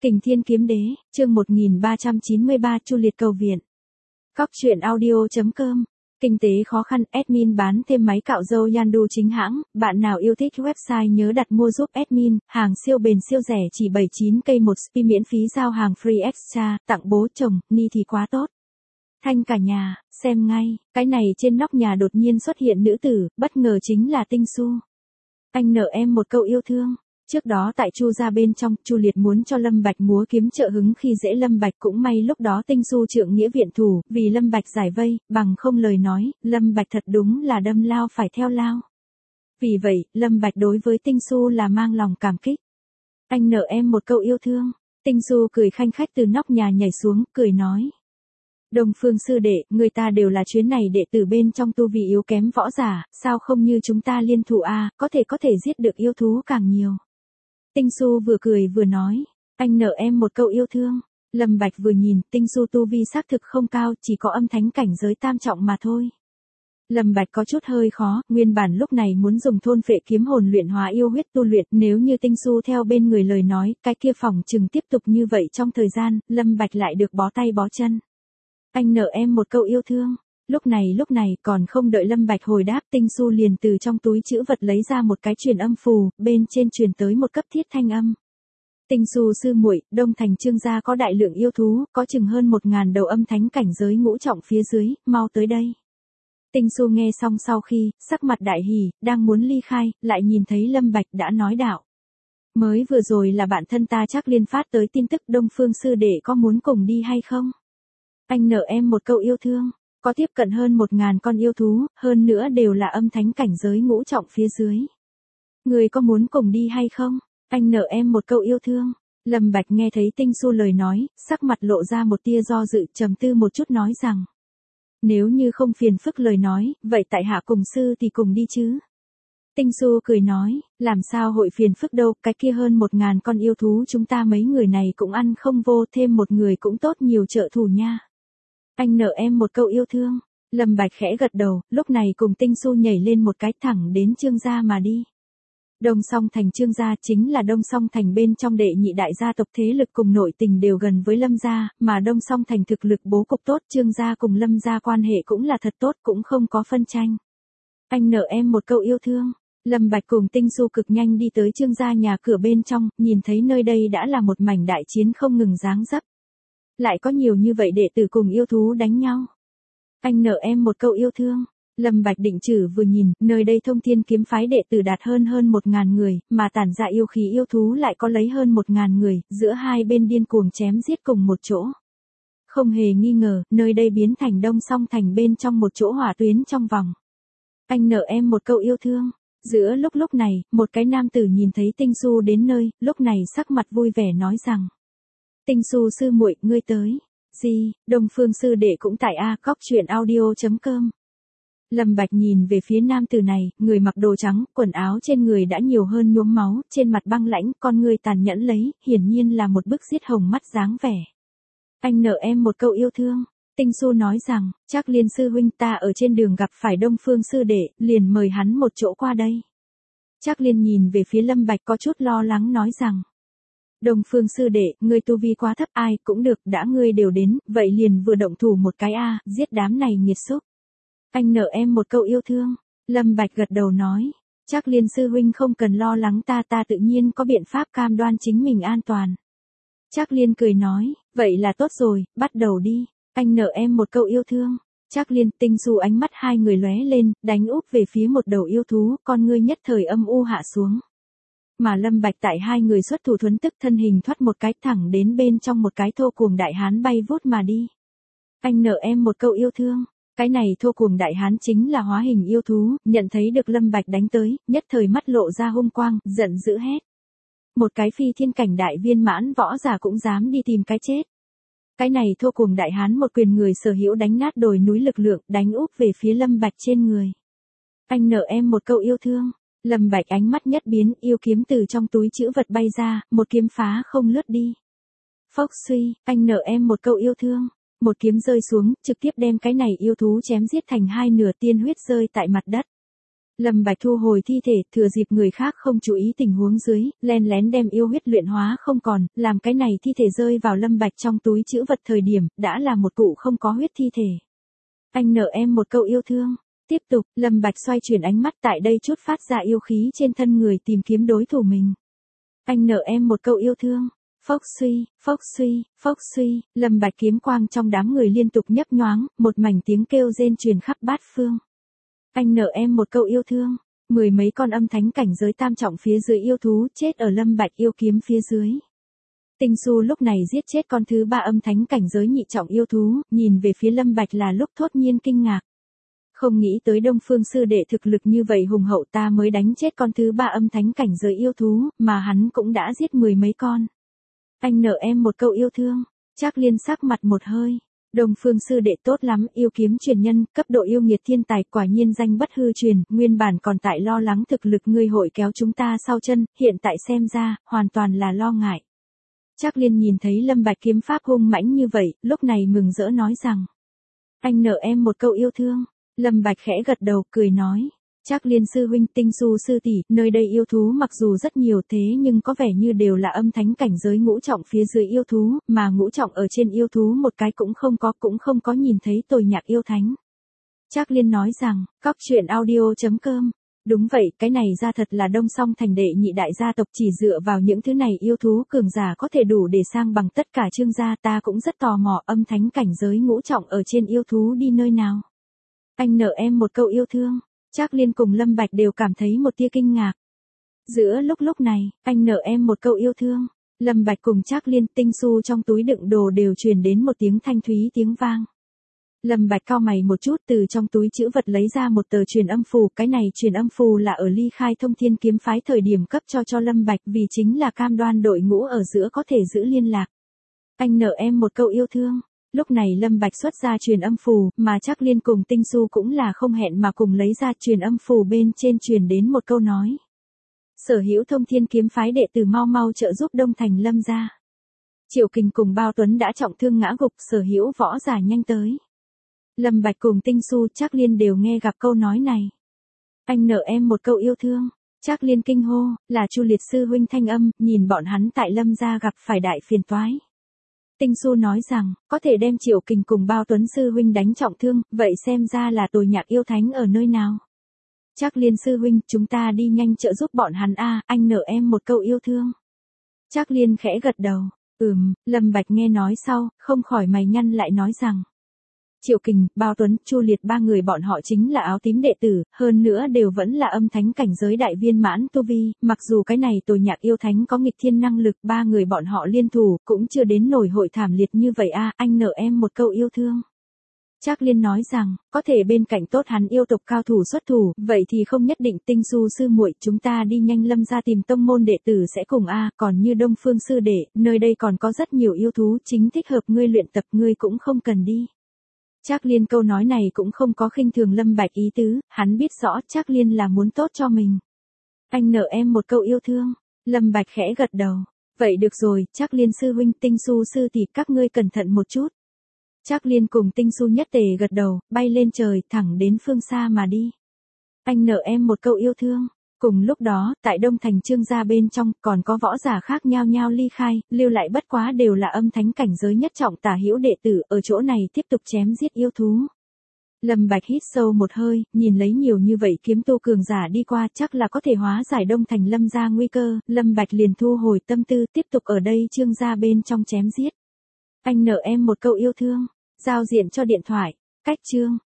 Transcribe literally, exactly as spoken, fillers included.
Kình Thiên Kiếm Đế, chương một nghìn ba trăm chín mươi ba Chu Liệt cầu viện. Cóc truyện audio chấm com. Kinh tế khó khăn, admin bán thêm máy cạo râu Yandu chính hãng, bạn nào yêu thích website nhớ đặt mua giúp admin, hàng siêu bền siêu rẻ chỉ bảy mươi chín cây một spi miễn phí giao hàng free extra, tặng bố chồng, ni thì quá tốt. Thanh cả nhà, xem ngay, cái này trên nóc nhà đột nhiên xuất hiện nữ tử, bất ngờ chính là Tinh Xu. Anh nợ em một câu yêu thương. Trước đó tại Chu gia bên trong, Chu Liệt muốn cho Lâm Bạch múa kiếm trợ hứng khi dễ Lâm Bạch, cũng may lúc đó Tinh Xu trượng nghĩa viện thủ, vì Lâm Bạch giải vây, bằng không lời nói, Lâm Bạch thật đúng là đâm lao phải theo lao. Vì vậy, Lâm Bạch đối với Tinh Xu là mang lòng cảm kích. Anh nợ em một câu yêu thương. Tinh Xu cười khanh khách từ nóc nhà nhảy xuống, cười nói. Đông Phương sư đệ, người ta đều là chuyến này đệ tử bên trong tu vi yếu kém võ giả, sao không như chúng ta liên thủ a, có thể có thể giết được yêu thú càng nhiều. Tinh Xu vừa cười vừa nói, anh nợ em một câu yêu thương. Lâm Bạch vừa nhìn, Tinh Xu tu vi xác thực không cao, chỉ có âm thánh cảnh giới tam trọng mà thôi. Lâm Bạch có chút hơi khó, nguyên bản lúc này muốn dùng thôn phệ kiếm hồn luyện hóa yêu huyết tu luyện, nếu như Tinh Xu theo bên người lời nói, cái kia phòng chừng tiếp tục như vậy trong thời gian, Lâm Bạch lại được bó tay bó chân. Anh nợ em một câu yêu thương. Lúc này lúc này còn không đợi Lâm Bạch hồi đáp, Tinh Xu liền từ trong túi trữ vật lấy ra một cái truyền âm phù, bên trên truyền tới một cấp thiết thanh âm. Tinh Xu sư muội, Đông Thành Trương gia có đại lượng yêu thú, có chừng hơn một ngàn đầu âm thánh cảnh giới ngũ trọng phía dưới, mau tới đây. Tinh Xu nghe xong sau khi, sắc mặt đại hỉ, đang muốn ly khai, lại nhìn thấy Lâm Bạch đã nói đạo. Mới vừa rồi là bạn thân ta Trác Liên phát tới tin tức, Đông Phương sư đệ có muốn cùng đi hay không? Anh nợ em một câu yêu thương. Có tiếp cận hơn một ngàn con yêu thú, hơn nữa đều là âm thánh cảnh giới ngũ trọng phía dưới. Người có muốn cùng đi hay không? Anh nợ em một câu yêu thương. Lâm Bạch nghe thấy Tinh Xu lời nói, sắc mặt lộ ra một tia do dự, trầm tư một chút nói rằng. Nếu như không phiền phức lời nói, vậy tại hạ cùng sư thì cùng đi chứ. Tinh Xu cười nói, làm sao hội phiền phức đâu, cái kia hơn một ngàn con yêu thú chúng ta mấy người này cũng ăn không vô, thêm một người cũng tốt nhiều trợ thủ nha. Anh nợ em một câu yêu thương. Lâm Bạch khẽ gật đầu, lúc này cùng Tinh Xu nhảy lên một cái thẳng đến Trương gia mà đi. Đông Song Thành Trương gia chính là Đông Song Thành bên trong đệ nhị đại gia tộc, thế lực cùng nội tình đều gần với Lâm gia, mà Đông Song Thành thực lực bố cục tốt, Trương gia cùng Lâm gia quan hệ cũng là thật tốt, cũng không có phân tranh. Anh nợ em một câu yêu thương. Lâm Bạch cùng Tinh Xu cực nhanh đi tới Trương gia nhà cửa bên trong, nhìn thấy nơi đây đã là một mảnh đại chiến không ngừng giáng dấp. Lại có nhiều như vậy đệ tử cùng yêu thú đánh nhau. Anh nợ em một câu yêu thương. Lâm Bạch định trừ vừa nhìn, nơi đây Thông Thiên kiếm phái đệ tử đạt hơn hơn một ngàn người, mà tản ra yêu khí yêu thú lại có lấy hơn một ngàn người, giữa hai bên điên cuồng chém giết cùng một chỗ. Không hề nghi ngờ, nơi đây biến thành Đông Song Thành bên trong một chỗ hỏa tuyến trong vòng. Anh nợ em một câu yêu thương. Giữa lúc lúc này, một cái nam tử nhìn thấy Tinh Xu đến nơi, lúc này sắc mặt vui vẻ nói rằng. Tinh Xu sư muội, ngươi tới. Gì, Đông Phương sư đệ cũng tại a, cóc truyện audio chấm com. Lâm Bạch nhìn về phía nam tử này, người mặc đồ trắng, quần áo trên người đã nhiều hơn nhuốm máu, trên mặt băng lãnh, con người tàn nhẫn lấy, hiển nhiên là một bức giết hồng mắt dáng vẻ. Anh nợ em một câu yêu thương. Tinh Xu nói rằng, Trác Liên sư huynh ta ở trên đường gặp phải Đông Phương sư đệ, liền mời hắn một chỗ qua đây. Trác Liên nhìn về phía Lâm Bạch có chút lo lắng nói rằng. Đông Phương sư đệ, ngươi tu vi quá thấp, ai cũng được, đã ngươi đều đến, vậy liền vừa động thủ một cái a, giết đám này nghiệt xúc. Anh nợ em một câu yêu thương. Lâm Bạch gật đầu nói, Trác Liên sư huynh không cần lo lắng ta, ta tự nhiên có biện pháp cam đoan chính mình an toàn. Trác Liên cười nói, vậy là tốt rồi, bắt đầu đi. Anh nợ em một câu yêu thương. Trác Liên, Tinh Xu ánh mắt hai người lóe lên, đánh úp về phía một đầu yêu thú, con ngươi nhất thời âm u hạ xuống. Mà Lâm Bạch tại hai người xuất thủ thuấn tức thân hình thoát một cái thẳng đến bên trong một cái thô cuồng đại hán bay vút mà đi. Anh nợ em một câu yêu thương. Cái này thô cuồng đại hán chính là hóa hình yêu thú, nhận thấy được Lâm Bạch đánh tới, nhất thời mắt lộ ra hung quang, giận dữ hét. Một cái phi thiên cảnh đại viên mãn võ giả cũng dám đi tìm cái chết. Cái này thô cuồng đại hán một quyền người sở hữu đánh nát đồi núi lực lượng, đánh úp về phía Lâm Bạch trên người. Anh nợ em một câu yêu thương. Lâm Bạch ánh mắt nhất biến, yêu kiếm từ trong túi trữ vật bay ra, một kiếm phá không lướt đi. Phốc suy, anh nợ em một câu yêu thương. Một kiếm rơi xuống, trực tiếp đem cái này yêu thú chém giết thành hai nửa, tiên huyết rơi tại mặt đất. Lâm Bạch thu hồi thi thể, thừa dịp người khác không chú ý tình huống dưới, len lén đem yêu huyết luyện hóa không còn, làm cái này thi thể rơi vào Lâm Bạch trong túi trữ vật thời điểm, đã là một cụ không có huyết thi thể. Anh nợ em một câu yêu thương. Tiếp tục, Lâm Bạch xoay chuyển ánh mắt tại đây chút phát ra yêu khí trên thân người tìm kiếm đối thủ mình. Anh nợ em một câu yêu thương. Phốc suy, phốc suy, phốc suy, Lâm Bạch kiếm quang trong đám người liên tục nhấp nhoáng, một mảnh tiếng kêu rên truyền khắp bát phương. Anh nợ em một câu yêu thương. Mười mấy con âm thánh cảnh giới tam trọng phía dưới yêu thú chết ở Lâm Bạch yêu kiếm phía dưới. Tinh Xu lúc này giết chết con thứ ba âm thánh cảnh giới nhị trọng yêu thú, nhìn về phía Lâm Bạch là lúc thốt nhiên kinh ngạc. Không nghĩ tới Đông Phương sư đệ thực lực như vậy hùng hậu, ta mới đánh chết con thứ ba âm thánh cảnh giới yêu thú, mà hắn cũng đã giết mười mấy con. Anh nợ em một câu yêu thương. Trác Liên sắc mặt một hơi. Đông Phương sư đệ tốt lắm, yêu kiếm truyền nhân, cấp độ yêu nghiệt thiên tài, quả nhiên danh bất hư truyền, nguyên bản còn tại lo lắng thực lực ngươi hội kéo chúng ta sau chân, hiện tại xem ra, hoàn toàn là lo ngại. Trác Liên nhìn thấy Lâm Bạch kiếm pháp hung mãnh như vậy, lúc này mừng rỡ nói rằng. Anh nợ em một câu yêu thương. Lâm Bạch khẽ gật đầu, cười nói. Trác Liên sư huynh, Tinh Xu sư tỷ, nơi đây yêu thú mặc dù rất nhiều thế nhưng có vẻ như đều là âm thánh cảnh giới ngũ trọng phía dưới yêu thú, mà ngũ trọng ở trên yêu thú một cái cũng không có, cũng không có nhìn thấy tồi nhạc yêu thánh. Trác Liên nói rằng, cóc truyện audio chấm com. Đúng vậy, cái này ra thật là Đông Song thành đệ nhị đại gia tộc, chỉ dựa vào những thứ này yêu thú cường giả có thể đủ để sang bằng tất cả Trương gia, ta cũng rất tò mò âm thánh cảnh giới ngũ trọng ở trên yêu thú đi nơi nào. Anh nợ em một câu yêu thương. Trác Liên cùng Lâm Bạch đều cảm thấy một tia kinh ngạc. Giữa lúc lúc này, anh nợ em một câu yêu thương. Lâm Bạch cùng Trác Liên, Tinh Xu trong túi đựng đồ đều truyền đến một tiếng thanh thúy tiếng vang. Lâm Bạch cau mày một chút, từ trong túi trữ vật lấy ra một tờ truyền âm phù, cái này truyền âm phù là ở ly khai Thông Thiên kiếm phái thời điểm cấp cho cho Lâm Bạch, vì chính là cam đoan đội ngũ ở giữa có thể giữ liên lạc. Anh nợ em một câu yêu thương. Lúc này Lâm Bạch xuất ra truyền âm phù, mà Trác Liên cùng Tinh Xu cũng là không hẹn mà cùng lấy ra truyền âm phù, bên trên truyền đến một câu nói. Sở hữu Thông Thiên kiếm phái đệ tử mau mau trợ giúp Đông Thành Lâm gia. Triệu Kình cùng Bao Tuấn đã trọng thương ngã gục, sở hữu võ giả nhanh tới. Lâm Bạch cùng Tinh Xu, Trác Liên đều nghe gặp câu nói này. Anh nợ em một câu yêu thương. Trác Liên kinh hô, là Chu Liệt sư huynh thanh âm, nhìn bọn hắn tại Lâm gia gặp phải đại phiền toái. Tinh Xu nói rằng, có thể đem Triệu Kình cùng Bao Tuấn sư huynh đánh trọng thương, vậy xem ra là tồi nhạc yêu thánh ở nơi nào. Trác Liên sư huynh, chúng ta đi nhanh trợ giúp bọn hắn a, anh nợ em một câu yêu thương. Trác Liên khẽ gật đầu, ừm, Lâm Bạch nghe nói sau, không khỏi mày nhăn lại nói rằng. Triệu Kình, Bao Tuấn, Chu Liệt ba người bọn họ chính là áo tím đệ tử, hơn nữa đều vẫn là âm thánh cảnh giới đại viên mãn tu vi, mặc dù cái này tồi nhạc yêu thánh có nghịch thiên năng lực, ba người bọn họ liên thủ, cũng chưa đến nổi hội thảm liệt như vậy a, anh nợ em một câu yêu thương. Trác Liên nói rằng, có thể bên cạnh tốt hắn yêu tộc cao thủ xuất thủ, vậy thì không nhất định. Tinh Xu sư muội, chúng ta đi nhanh Lâm gia tìm tông môn đệ tử sẽ cùng a, còn như Đông Phương sư đệ, nơi đây còn có rất nhiều yêu thú chính thích hợp ngươi luyện tập, ngươi cũng không cần đi. Trác Liên câu nói này cũng không có khinh thường Lâm Bạch ý tứ, hắn biết rõ Trác Liên là muốn tốt cho mình. Anh nợ em một câu yêu thương. Lâm Bạch khẽ gật đầu. Vậy được rồi, Trác Liên sư huynh, Tinh Xu sư tỷ, các ngươi cẩn thận một chút. Trác Liên cùng Tinh Xu nhất tề gật đầu, bay lên trời, thẳng đến phương xa mà đi. Anh nợ em một câu yêu thương. Cùng lúc đó, tại Đông Thành Trương gia bên trong, còn có võ giả khác nhao nhao ly khai, lưu lại bất quá đều là âm thánh cảnh giới nhất trọng tả hữu đệ tử, ở chỗ này tiếp tục chém giết yêu thú. Lâm Bạch hít sâu một hơi, nhìn lấy nhiều như vậy kiếm tu cường giả đi qua, chắc là có thể hóa giải Đông Thành Lâm gia nguy cơ, Lâm Bạch liền thu hồi tâm tư, tiếp tục ở đây Trương gia bên trong chém giết. Anh nợ em một câu yêu thương, giao diện cho điện thoại, cách chương.